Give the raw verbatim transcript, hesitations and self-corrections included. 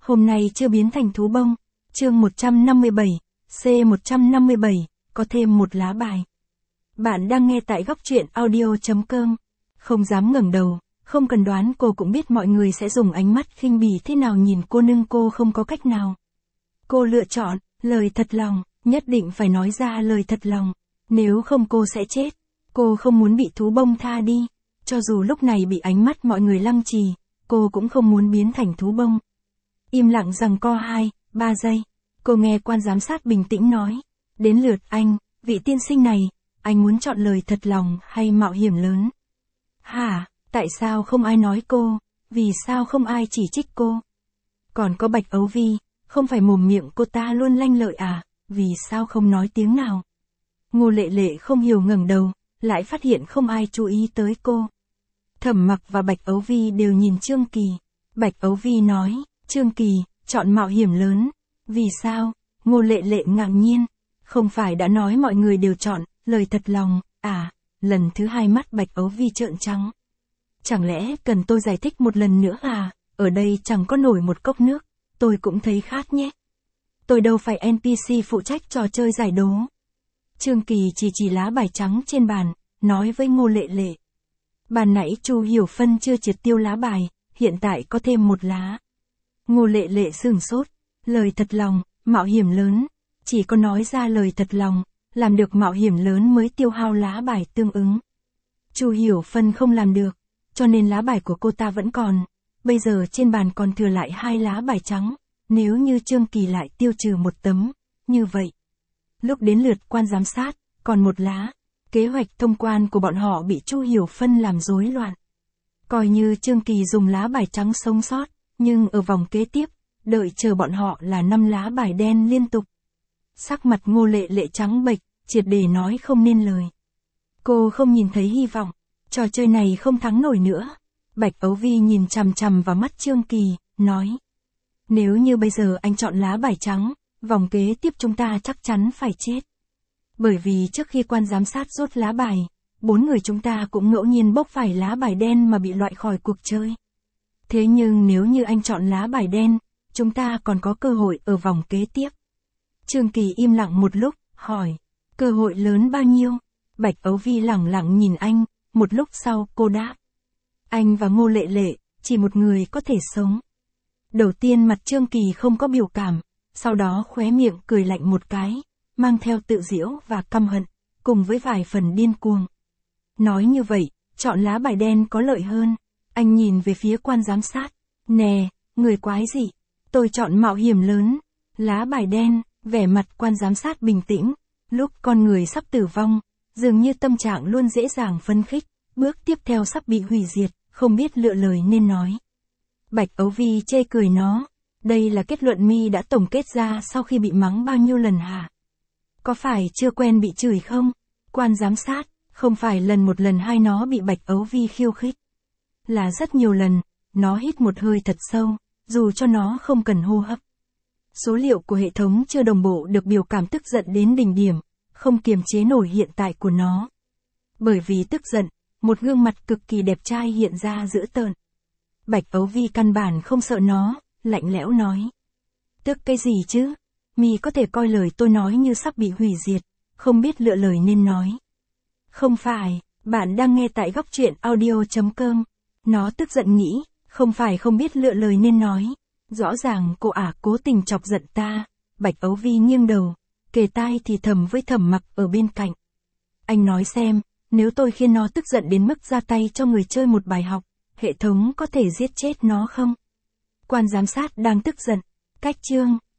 Hôm nay chưa biến thành thú bông. Chương một trăm năm mươi bảy, C một trăm năm mươi bảy, có thêm một lá bài. Bạn đang nghe tại góc truyện audio chấm com. Không dám ngẩng đầu, không cần đoán cô cũng biết mọi người sẽ dùng ánh mắt khinh bỉ thế nào nhìn cô nhưng cô không có cách nào. Cô lựa chọn, lời thật lòng, nhất định phải nói ra lời thật lòng. Nếu không cô sẽ chết. Cô không muốn bị thú bông tha đi. Cho dù lúc này bị ánh mắt mọi người lăng trì, cô cũng không muốn biến thành thú bông. Im lặng giằng co hai, ba giây. Cô nghe quan giám sát bình tĩnh nói. Đến lượt anh, vị tiên sinh này, anh muốn chọn lời thật lòng hay mạo hiểm lớn? Hả, tại sao không ai nói cô? Vì sao không ai chỉ trích cô? Còn có Bạch Ấu Vi, không phải mồm miệng cô ta luôn lanh lợi à, vì sao không nói tiếng nào? Ngô Lệ Lệ không hiểu ngẩng đầu, lại phát hiện không ai chú ý tới cô. Thẩm Mặc và Bạch Ấu Vi đều nhìn Trương Kỳ. Bạch Ấu Vi nói, Trương Kỳ, chọn mạo hiểm lớn. Vì sao? Ngô Lệ Lệ ngạc nhiên. Không phải đã nói mọi người đều chọn, lời thật lòng, à, lần thứ hai mắt Bạch Ấu Vi trợn trắng. Chẳng lẽ cần tôi giải thích một lần nữa à, ở đây chẳng có nổi một cốc nước, tôi cũng thấy khát nhé. Tôi đâu phải en pê xê phụ trách trò chơi giải đố. Trương Kỳ chỉ chỉ lá bài trắng trên bàn, nói với Ngô Lệ Lệ. Ban nãy Chu Hiểu Phân chưa triệt tiêu lá bài, hiện tại có thêm một lá. Ngô Lệ Lệ sửng sốt, lời thật lòng, mạo hiểm lớn, chỉ có nói ra lời thật lòng, làm được mạo hiểm lớn mới tiêu hao lá bài tương ứng. Chu Hiểu Phân không làm được, cho nên lá bài của cô ta vẫn còn, bây giờ trên bàn còn thừa lại hai lá bài trắng, nếu như Trương Kỳ lại tiêu trừ một tấm, như vậy. Lúc đến lượt quan giám sát, còn một lá, kế hoạch thông quan của bọn họ bị Chu Hiểu Phân làm rối loạn. Coi như Trương Kỳ dùng lá bài trắng sống sót, nhưng ở vòng kế tiếp, đợi chờ bọn họ là năm lá bài đen liên tục. Sắc mặt Ngô Lệ Lệ trắng bệch, triệt để nói không nên lời. Cô không nhìn thấy hy vọng, trò chơi này không thắng nổi nữa. Bạch Ấu Vi nhìn chằm chằm vào mắt Trương Kỳ, nói. Nếu như bây giờ anh chọn lá bài trắng, vòng kế tiếp chúng ta chắc chắn phải chết. Bởi vì trước khi quan giám sát rút lá bài, bốn người chúng ta cũng ngẫu nhiên bốc phải lá bài đen mà bị loại khỏi cuộc chơi. Thế nhưng nếu như anh chọn lá bài đen, chúng ta còn có cơ hội ở vòng kế tiếp. Trương Kỳ im lặng một lúc, hỏi, cơ hội lớn bao nhiêu? Bạch Ấu Vi lẳng lặng nhìn anh, một lúc sau cô đáp. Anh và Ngô Lệ Lệ, chỉ một người có thể sống. Đầu tiên mặt Trương Kỳ không có biểu cảm, sau đó khóe miệng cười lạnh một cái, mang theo tự giễu và căm hận, cùng với vài phần điên cuồng. Nói như vậy, chọn lá bài đen có lợi hơn. Anh nhìn về phía quan giám sát. Nè, người quái gì? Tôi chọn mạo hiểm lớn. Lá bài đen, vẻ mặt quan giám sát bình tĩnh. Lúc con người sắp tử vong, dường như tâm trạng luôn dễ dàng phấn khích. Bước tiếp theo sắp bị hủy diệt, không biết lựa lời nên nói. Bạch Ấu Vi chê cười nó. Đây là kết luận mi đã tổng kết ra sau khi bị mắng bao nhiêu lần hả? Có phải chưa quen bị chửi không? Quan giám sát, không phải lần một lần hai nó bị Bạch Ấu Vi khiêu khích. Là rất nhiều lần, nó hít một hơi thật sâu, dù cho nó không cần hô hấp. Số liệu của hệ thống chưa đồng bộ được biểu cảm tức giận đến đỉnh điểm, không kiềm chế nổi hiện tại của nó. Bởi vì tức giận, một gương mặt cực kỳ đẹp trai hiện ra dữ tợn. Bạch Ấu Vi căn bản không sợ nó, lạnh lẽo nói. Tức cái gì chứ? Mi có thể coi lời tôi nói như sắp bị hủy diệt, không biết lựa lời nên nói. Không phải, bạn đang nghe tại góc truyện audio chấm com. Nó tức giận nghĩ, không phải không biết lựa lời nên nói. Rõ ràng cô ả cố tình chọc giận ta. Bạch Ấu Vi nghiêng đầu, kề tai thì thầm với Thẩm Mặc ở bên cạnh. Anh nói xem, nếu tôi khiến nó tức giận đến mức ra tay cho người chơi một bài học, hệ thống có thể giết chết nó không? Quan giám sát đang tức giận. Cách chương,